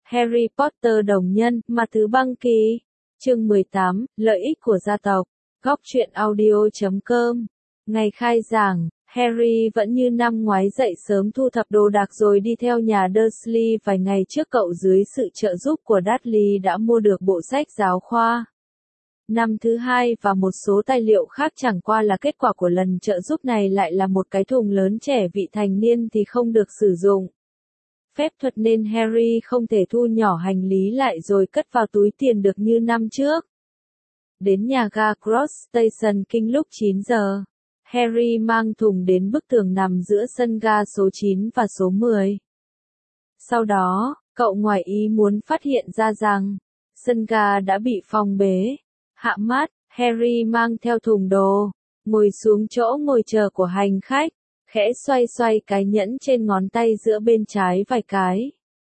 Harry Potter đồng nhân, Ma Thứ Băng Kỳ. Chương 18, lợi ích của gia tộc. Góc truyện audio.com. Ngày khai giảng, Harry vẫn như năm ngoái dậy sớm thu thập đồ đạc rồi đi theo nhà Dursley. Vài ngày trước cậu dưới sự trợ giúp của Dudley đã mua được bộ sách giáo khoa. Năm thứ hai và một số tài liệu khác, chẳng qua là kết quả của lần trợ giúp này lại là một cái thùng lớn, trẻ vị thành niên thì không được sử dụng phép thuật nên Harry không thể thu nhỏ hành lý lại rồi cất vào túi tiền được như năm trước. Đến nhà ga Cross Station King lúc 9 giờ, Harry mang thùng đến bức tường nằm giữa sân ga số 9 và số 10. Sau đó, cậu ngoài ý muốn phát hiện ra rằng, sân ga đã bị phong bế. Hạ mát, Harry mang theo thùng đồ, ngồi xuống chỗ ngồi chờ của hành khách, khẽ xoay xoay cái nhẫn trên ngón tay giữa bên trái vài cái.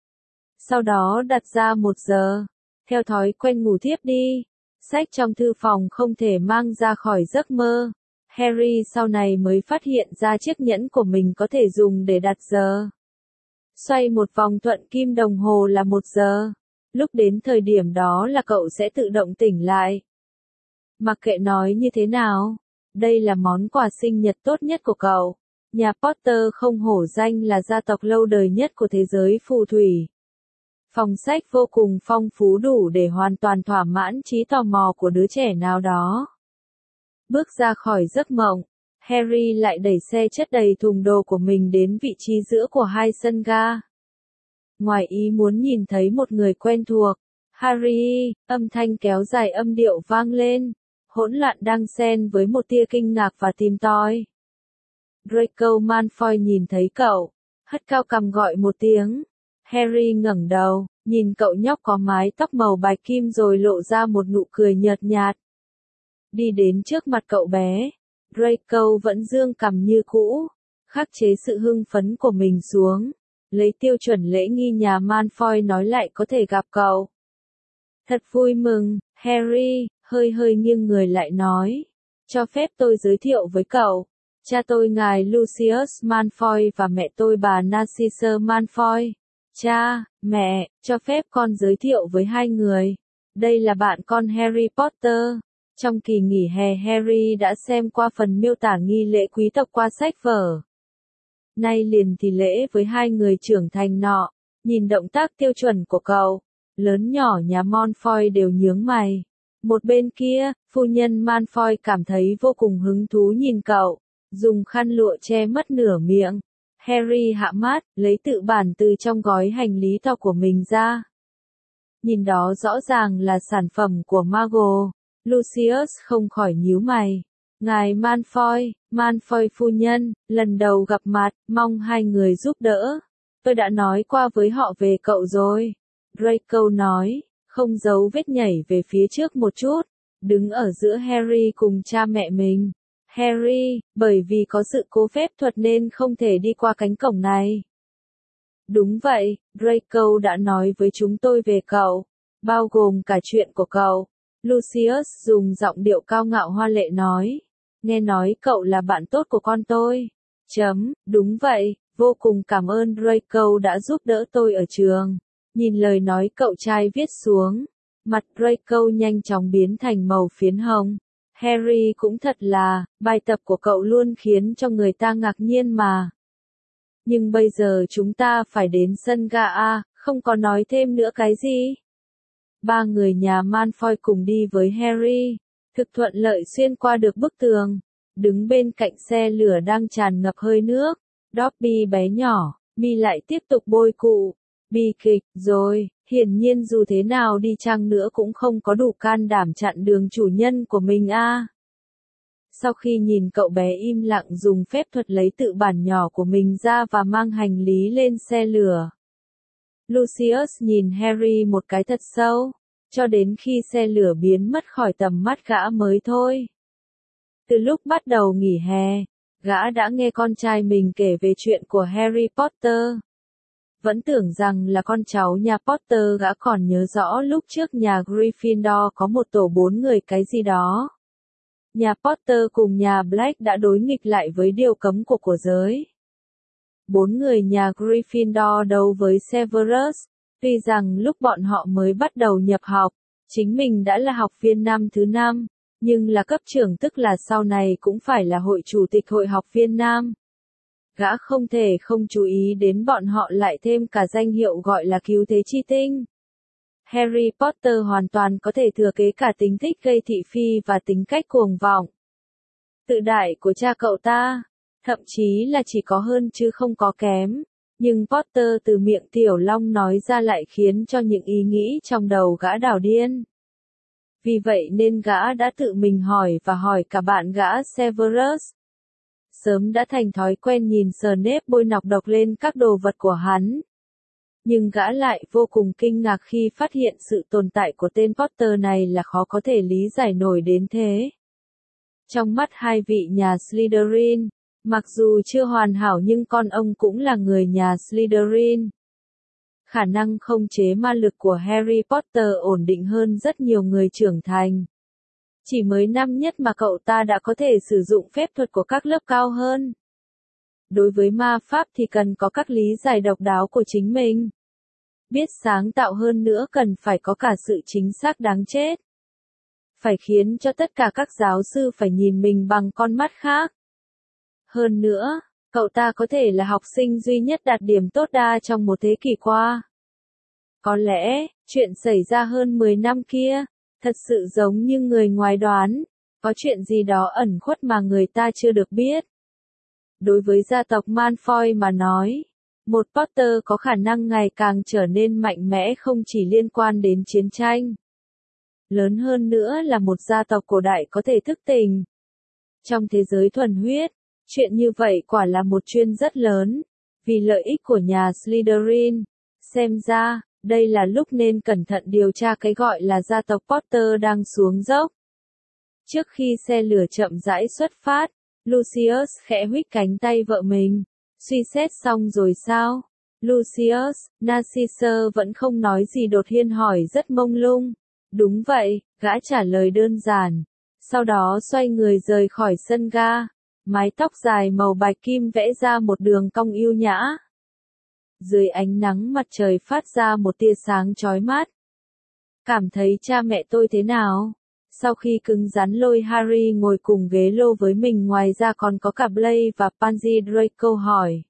Sau đó đặt ra 1 giờ, theo thói quen ngủ thiếp đi. Sách trong thư phòng không thể mang ra khỏi giấc mơ. Harry sau này mới phát hiện ra chiếc nhẫn của mình có thể dùng để đặt giờ. Xoay một vòng thuận kim đồng hồ là 1 giờ. Lúc đến thời điểm đó là cậu sẽ tự động tỉnh lại. Mặc kệ nói như thế nào, đây là món quà sinh nhật tốt nhất của cậu. Nhà Potter không hổ danh là gia tộc lâu đời nhất của thế giới phù thủy. Phòng sách vô cùng phong phú, đủ để hoàn toàn thỏa mãn trí tò mò của đứa trẻ nào đó. Bước ra khỏi giấc mộng, Harry lại đẩy xe chất đầy thùng đồ của mình đến vị trí giữa của hai sân ga. Ngoài ý muốn nhìn thấy một người quen thuộc. Harry, âm thanh kéo dài âm điệu vang lên, hỗn loạn đang xen với một tia kinh ngạc và tìm tòi. Draco Malfoy nhìn thấy cậu, hất cao cằm gọi một tiếng. Harry ngẩng đầu, nhìn cậu nhóc có mái tóc màu bạch kim rồi lộ ra một nụ cười nhợt nhạt. Đi đến trước mặt cậu bé, Draco vẫn dương cằm như cũ, khắc chế sự hưng phấn của mình xuống, lấy tiêu chuẩn lễ nghi nhà Malfoy nói lại có thể gặp cậu. Thật vui mừng, Harry, hơi nghiêng người lại nói. Cho phép tôi giới thiệu với cậu. Cha tôi ngài Lucius Malfoy và mẹ tôi bà Narcissa Malfoy. Cha, mẹ, cho phép con giới thiệu với hai người. Đây là bạn con Harry Potter. Trong kỳ nghỉ hè, Harry đã xem qua phần miêu tả nghi lễ quý tộc qua sách vở. Nay liền thì lễ với hai người trưởng thành nọ. Nhìn động tác tiêu chuẩn của cậu, lớn nhỏ nhà Malfoy đều nhướng mày. Một bên kia, phu nhân Malfoy cảm thấy vô cùng hứng thú nhìn cậu, dùng khăn lụa che mất nửa miệng. Harry hạ mát, lấy tự bản từ trong gói hành lý to của mình ra. Nhìn đó rõ ràng là sản phẩm của Mago. Lucius không khỏi nhíu mày. Ngài Malfoy, Malfoy phu nhân, lần đầu gặp mặt, mong hai người giúp đỡ. Tôi đã nói qua với họ về cậu rồi. Draco nói, không giấu vết nhảy về phía trước một chút, đứng ở giữa Harry cùng cha mẹ mình. Harry, bởi vì có sự cố phép thuật nên không thể đi qua cánh cổng này. Đúng vậy, Draco đã nói với chúng tôi về cậu, bao gồm cả chuyện của cậu. Lucius dùng giọng điệu cao ngạo hoa lệ nói. Nghe nói cậu là bạn tốt của con tôi. Đúng vậy, vô cùng cảm ơn Draco đã giúp đỡ tôi ở trường. Nhìn lời nói cậu trai viết xuống, mặt Draco nhanh chóng biến thành màu phiến hồng. Harry cũng thật là, bài tập của cậu luôn khiến cho người ta ngạc nhiên mà. Nhưng bây giờ chúng ta phải đến sân ga A, không có nói thêm nữa cái gì. Ba người nhà Malfoy cùng đi với Harry, thực thuận lợi xuyên qua được bức tường, đứng bên cạnh xe lửa đang tràn ngập hơi nước. Dobby bé nhỏ, mi lại tiếp tục bôi cụ. Bi kịch, rồi, hiển nhiên dù thế nào đi chăng nữa cũng không có đủ can đảm chặn đường chủ nhân của mình a. Sau khi nhìn cậu bé im lặng dùng phép thuật lấy tự bản nhỏ của mình ra và mang hành lý lên xe lửa, Lucius nhìn Harry một cái thật sâu, cho đến khi xe lửa biến mất khỏi tầm mắt gã mới thôi. Từ lúc bắt đầu nghỉ hè, gã đã nghe con trai mình kể về chuyện của Harry Potter. Vẫn tưởng rằng là con cháu nhà Potter, gã còn nhớ rõ lúc trước nhà Gryffindor có một tổ 4 người cái gì đó. Nhà Potter cùng nhà Black đã đối nghịch lại với điều cấm của giới. 4 người nhà Gryffindor đấu với Severus, Tuy rằng lúc bọn họ mới bắt đầu nhập học, chính mình đã là học viên năm thứ 5, nhưng là cấp trưởng tức là sau này cũng phải là hội chủ tịch hội học viên nam. Gã không thể không chú ý đến bọn họ lại thêm cả danh hiệu gọi là cứu thế chi tinh. Harry Potter hoàn toàn có thể thừa kế cả tính thích gây thị phi và tính cách cuồng vọng. Tự đại của cha cậu ta, thậm chí là chỉ có hơn chứ không có kém. Nhưng Potter từ miệng Tiểu Long nói ra lại khiến cho những ý nghĩ trong đầu gã đảo điên. Vì vậy nên gã đã tự mình hỏi và hỏi cả bạn gã Severus. Sớm đã thành thói quen nhìn Snape bôi nọc độc lên các đồ vật của hắn. Nhưng gã lại vô cùng kinh ngạc khi phát hiện sự tồn tại của tên Potter này là khó có thể lý giải nổi đến thế. Trong mắt hai vị nhà Slytherin, mặc dù chưa hoàn hảo nhưng con ông cũng là người nhà Slytherin. Khả năng khống chế ma lực của Harry Potter ổn định hơn rất nhiều người trưởng thành. Chỉ mới năm nhất mà cậu ta đã có thể sử dụng phép thuật của các lớp cao hơn. Đối với ma pháp thì cần có các lý giải độc đáo của chính mình. Biết sáng tạo hơn nữa cần phải có cả sự chính xác đáng chết. Phải khiến cho tất cả các giáo sư phải nhìn mình bằng con mắt khác. Hơn nữa, cậu ta có thể là học sinh duy nhất đạt điểm tốt đa trong một thế kỷ qua. Có lẽ, chuyện xảy ra hơn 10 năm kia, thật sự giống như người ngoài đoán, có chuyện gì đó ẩn khuất mà người ta chưa được biết. Đối với gia tộc Malfoy mà nói, một Potter có khả năng ngày càng trở nên mạnh mẽ không chỉ liên quan đến chiến tranh. Lớn hơn nữa là một gia tộc cổ đại có thể thức tỉnh. Trong thế giới thuần huyết, chuyện như vậy quả là một chuyện rất lớn, vì lợi ích của nhà Slytherin. Xem ra, đây là lúc nên cẩn thận điều tra cái gọi là gia tộc Potter đang xuống dốc. Trước khi xe lửa chậm rãi xuất phát, Lucius khẽ huých cánh tay vợ mình. Suy xét xong rồi sao? Lucius, Narcissa vẫn không nói gì đột nhiên hỏi rất mông lung. Đúng vậy, gã trả lời đơn giản. Sau đó xoay người rời khỏi sân ga. Mái tóc dài màu bạch kim vẽ ra một đường cong yêu nhã. Dưới ánh nắng mặt trời phát ra một tia sáng chói mắt. Cảm thấy cha mẹ tôi thế nào? Sau khi cứng rắn lôi Harry ngồi cùng ghế lô với mình ngoài ra còn có cả Blaise và Pansy Draco hỏi.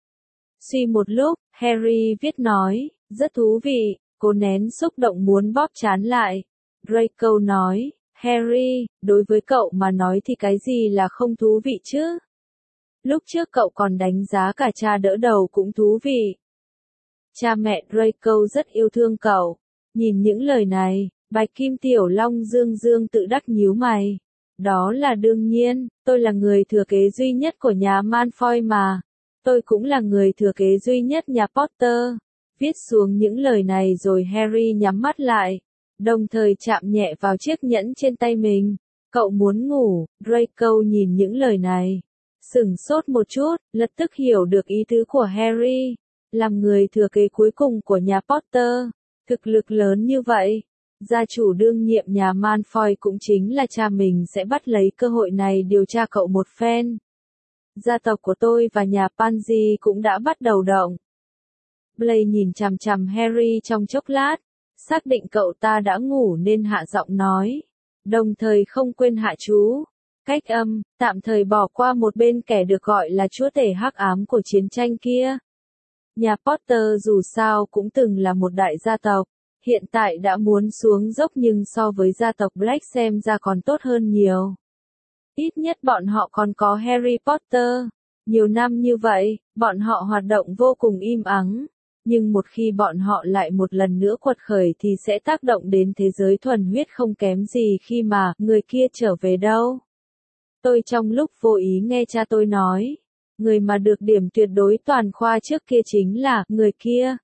Suy một lúc, Harry viết nói, rất thú vị, cô nén xúc động muốn bóp trán lại. Draco nói, Harry, đối với cậu mà nói thì cái gì là không thú vị chứ? Lúc trước cậu còn đánh giá cả cha đỡ đầu cũng thú vị. Cha mẹ Draco rất yêu thương cậu. Nhìn những lời này, Bạch Kim Tiểu Long dương dương tự đắc nhíu mày. Đó là đương nhiên, tôi là người thừa kế duy nhất của nhà Malfoy mà. Tôi cũng là người thừa kế duy nhất nhà Potter. Viết xuống những lời này rồi Harry nhắm mắt lại, đồng thời chạm nhẹ vào chiếc nhẫn trên tay mình. Cậu muốn ngủ, Draco nhìn những lời này. Sửng sốt một chút, lập tức hiểu được ý tứ của Harry. Làm người thừa kế cuối cùng của nhà Potter, thực lực lớn như vậy. Gia chủ đương nhiệm nhà Malfoy cũng chính là cha mình sẽ bắt lấy cơ hội này điều tra cậu một phen. Gia tộc của tôi và nhà Pansy cũng đã bắt đầu động. Blaise nhìn chằm chằm Harry trong chốc lát, xác định cậu ta đã ngủ nên hạ giọng nói, đồng thời không quên hạ chú. Cách âm, tạm thời bỏ qua một bên kẻ được gọi là chúa tể hắc ám của chiến tranh kia. Nhà Potter dù sao cũng từng là một đại gia tộc, hiện tại đã muốn xuống dốc nhưng so với gia tộc Black xem ra còn tốt hơn nhiều. Ít nhất bọn họ còn có Harry Potter. Nhiều năm như vậy, bọn họ hoạt động vô cùng im ắng. Nhưng một khi bọn họ lại một lần nữa quật khởi thì sẽ tác động đến thế giới thuần huyết không kém gì khi mà người kia trở về đâu. Tôi trong lúc vô ý nghe cha tôi nói, người mà được điểm tuyệt đối toàn khoa trước kia chính là người kia.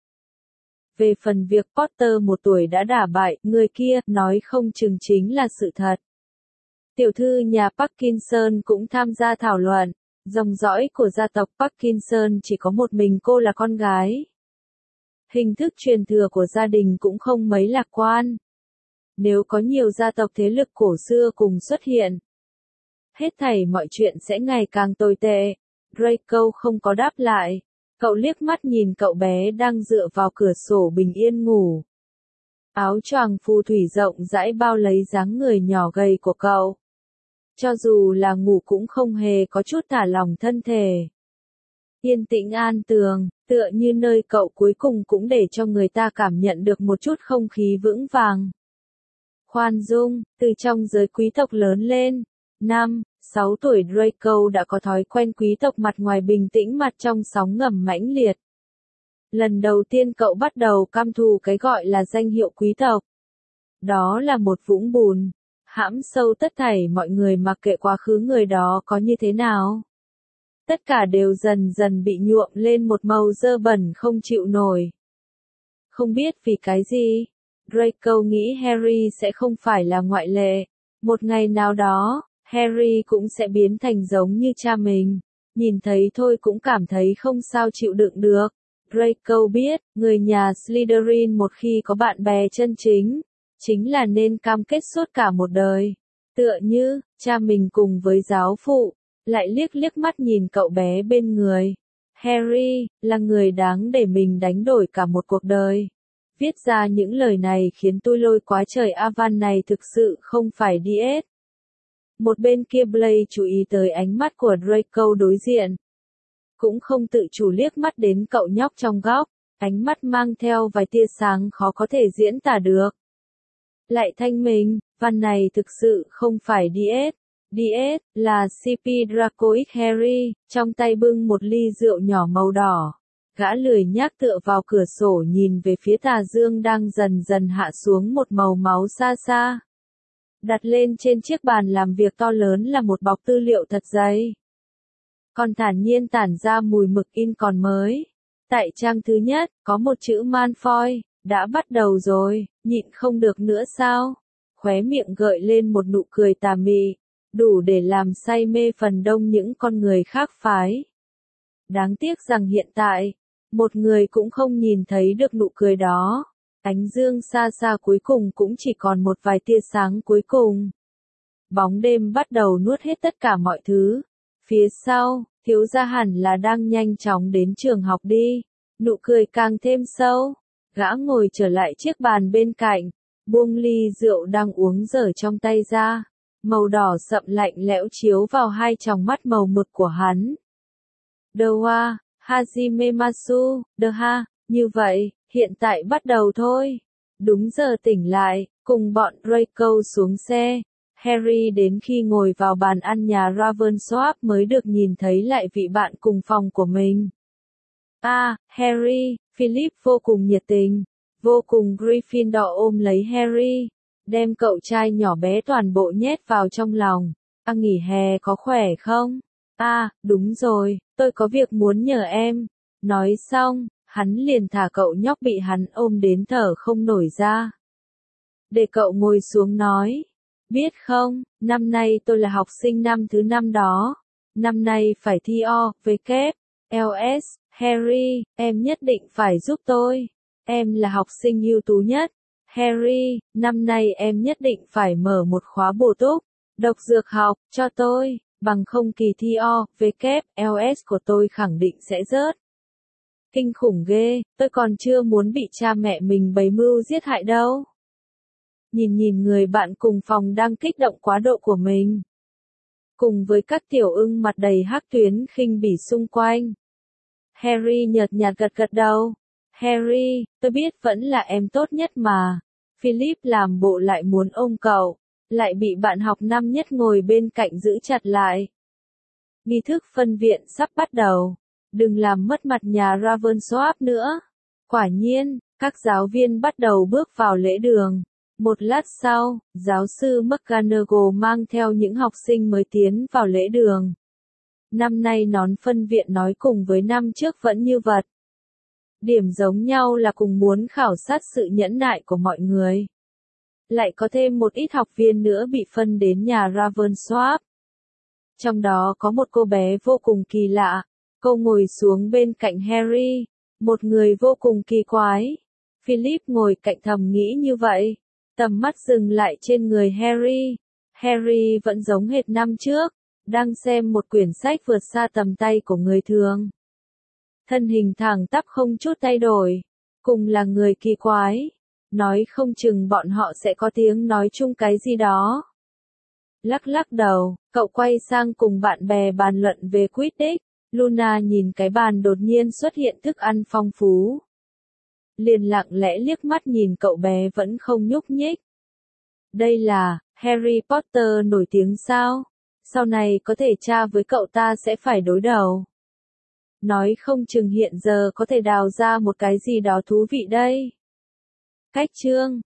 Về phần việc Potter một tuổi đã đả bại người kia, nói không chừng chính là sự thật. Tiểu thư nhà Parkinson cũng tham gia thảo luận, dòng dõi của gia tộc Parkinson chỉ có một mình cô là con gái. Hình thức truyền thừa của gia đình cũng không mấy lạc quan. Nếu có nhiều gia tộc thế lực cổ xưa cùng xuất hiện, hết thảy mọi chuyện sẽ ngày càng tồi tệ. Draco không có đáp lại. Cậu liếc mắt nhìn cậu bé đang dựa vào cửa sổ bình yên ngủ. Áo choàng phù thủy rộng rãi bao lấy dáng người nhỏ gầy của cậu. Cho dù là ngủ cũng không hề có chút thả lỏng thân thể. Yên tĩnh an tường, tựa như nơi cậu cuối cùng cũng để cho người ta cảm nhận được một chút không khí vững vàng. Khoan dung, từ trong giới quý tộc lớn lên. 6 tuổi Draco đã có thói quen quý tộc mặt ngoài bình tĩnh mặt trong sóng ngầm mãnh liệt. Lần đầu tiên cậu bắt đầu căm thù cái gọi là danh hiệu quý tộc. Đó là một vũng bùn, hãm sâu tất thảy mọi người mặc kệ quá khứ người đó có như thế nào. Tất cả đều dần dần bị nhuộm lên một màu dơ bẩn không chịu nổi. Không biết vì cái gì, Draco nghĩ Harry sẽ không phải là ngoại lệ. Một ngày nào đó, Harry cũng sẽ biến thành giống như cha mình. Nhìn thấy thôi cũng cảm thấy không sao chịu đựng được. Draco biết, người nhà Slytherin một khi có bạn bè chân chính là nên cam kết suốt cả một đời. Tựa như, cha mình cùng với giáo phụ, lại liếc mắt nhìn cậu bé bên người. Harry, là người đáng để mình đánh đổi cả một cuộc đời. Viết ra những lời này khiến tôi lôi quá trời Avan này thực sự không phải DS. Một bên kia Blaise chú ý tới ánh mắt của Draco đối diện. Cũng không tự chủ liếc mắt đến cậu nhóc trong góc, ánh mắt mang theo vài tia sáng khó có thể diễn tả được. Lại thanh mình, văn này thực sự không phải DS. DS, là CP Draco X Harry, trong tay bưng một ly rượu nhỏ màu đỏ. Gã lười nhác tựa vào cửa sổ nhìn về phía tà dương đang dần dần hạ xuống một màu máu xa xa. Đặt lên trên chiếc bàn làm việc to lớn là một bọc tư liệu thật dày. Còn thản nhiên tản ra mùi mực in còn mới. Tại trang thứ nhất, có một chữ Malfoy, đã bắt đầu rồi, nhịn không được nữa sao? Khóe miệng gợi lên một nụ cười tà mị, đủ để làm say mê phần đông những con người khác phái. Đáng tiếc rằng hiện tại, một người cũng không nhìn thấy được nụ cười đó. Ánh dương xa xa cuối cùng cũng chỉ còn một vài tia sáng cuối cùng. Bóng đêm bắt đầu nuốt hết tất cả mọi thứ. Phía sau, thiếu gia hẳn là đang nhanh chóng đến trường học đi. Nụ cười càng thêm sâu. Gã ngồi trở lại chiếc bàn bên cạnh, buông ly rượu đang uống dở trong tay ra. Màu đỏ sậm lạnh lẽo chiếu vào hai tròng mắt màu mực của hắn. Doa, Hajime Masu, Daha, như vậy, hiện tại bắt đầu thôi. Đúng giờ tỉnh lại, cùng bọn Draco xuống xe. Harry đến khi ngồi vào bàn ăn nhà Ravensworth mới được nhìn thấy lại vị bạn cùng phòng của mình. Harry, Philip vô cùng nhiệt tình, vô cùng Gryffindor ôm lấy Harry, đem cậu trai nhỏ bé toàn bộ nhét vào trong lòng. Nghỉ hè có khỏe không? Đúng rồi, tôi có việc muốn nhờ em. Nói xong, hắn liền thả cậu nhóc bị hắn ôm đến thở không nổi ra. Để cậu ngồi xuống nói. Biết không, năm nay tôi là học sinh năm thứ 5 đó. Năm nay phải thi LS, Harry, em nhất định phải giúp tôi. Em là học sinh ưu tú nhất. Harry, năm nay em nhất định phải mở một khóa bổ túc, độc dược học, cho tôi, bằng không kỳ thi LS của tôi khẳng định sẽ rớt. Kinh khủng ghê, tôi còn chưa muốn bị cha mẹ mình bày mưu giết hại đâu. Nhìn người bạn cùng phòng đang kích động quá độ của mình. Cùng với các tiểu ưng mặt đầy hắc tuyến khinh bỉ xung quanh. Harry nhợt nhạt gật đầu. Harry, tôi biết vẫn là em tốt nhất mà. Philip làm bộ lại muốn ôm cậu, lại bị bạn học năm nhất ngồi bên cạnh giữ chặt lại. Nghi thức phân viện sắp bắt đầu. Đừng làm mất mặt nhà Ravensworth nữa. Quả nhiên, các giáo viên bắt đầu bước vào lễ đường. Một lát sau, giáo sư McGonagall mang theo những học sinh mới tiến vào lễ đường. Năm nay nón phân viện nói cùng với năm trước vẫn như vật. Điểm giống nhau là cùng muốn khảo sát sự nhẫn nại của mọi người. Lại có thêm một ít học viên nữa bị phân đến nhà Ravensworth. Trong đó có một cô bé vô cùng kỳ lạ. Cô ngồi xuống bên cạnh Harry, một người vô cùng kỳ quái. Philip ngồi cạnh thầm nghĩ như vậy. Tầm mắt dừng lại trên người Harry. Harry vẫn giống hệt năm trước, đang xem một quyển sách vượt xa tầm tay của người thường. thân hình thẳng tắp không chút thay đổi, cùng là người kỳ quái, nói không chừng bọn họ sẽ có tiếng nói chung cái gì đó. Lắc lắc đầu, cậu quay sang cùng bạn bè bàn luận về Quidditch. Luna nhìn cái bàn đột nhiên xuất hiện thức ăn phong phú, liền lặng lẽ liếc mắt nhìn cậu bé vẫn không nhúc nhích. Đây là Harry Potter nổi tiếng sao? Sau này có thể cha với cậu ta sẽ phải đối đầu. Nói không chừng hiện giờ có thể đào ra một cái gì đó thú vị đây. Cách chương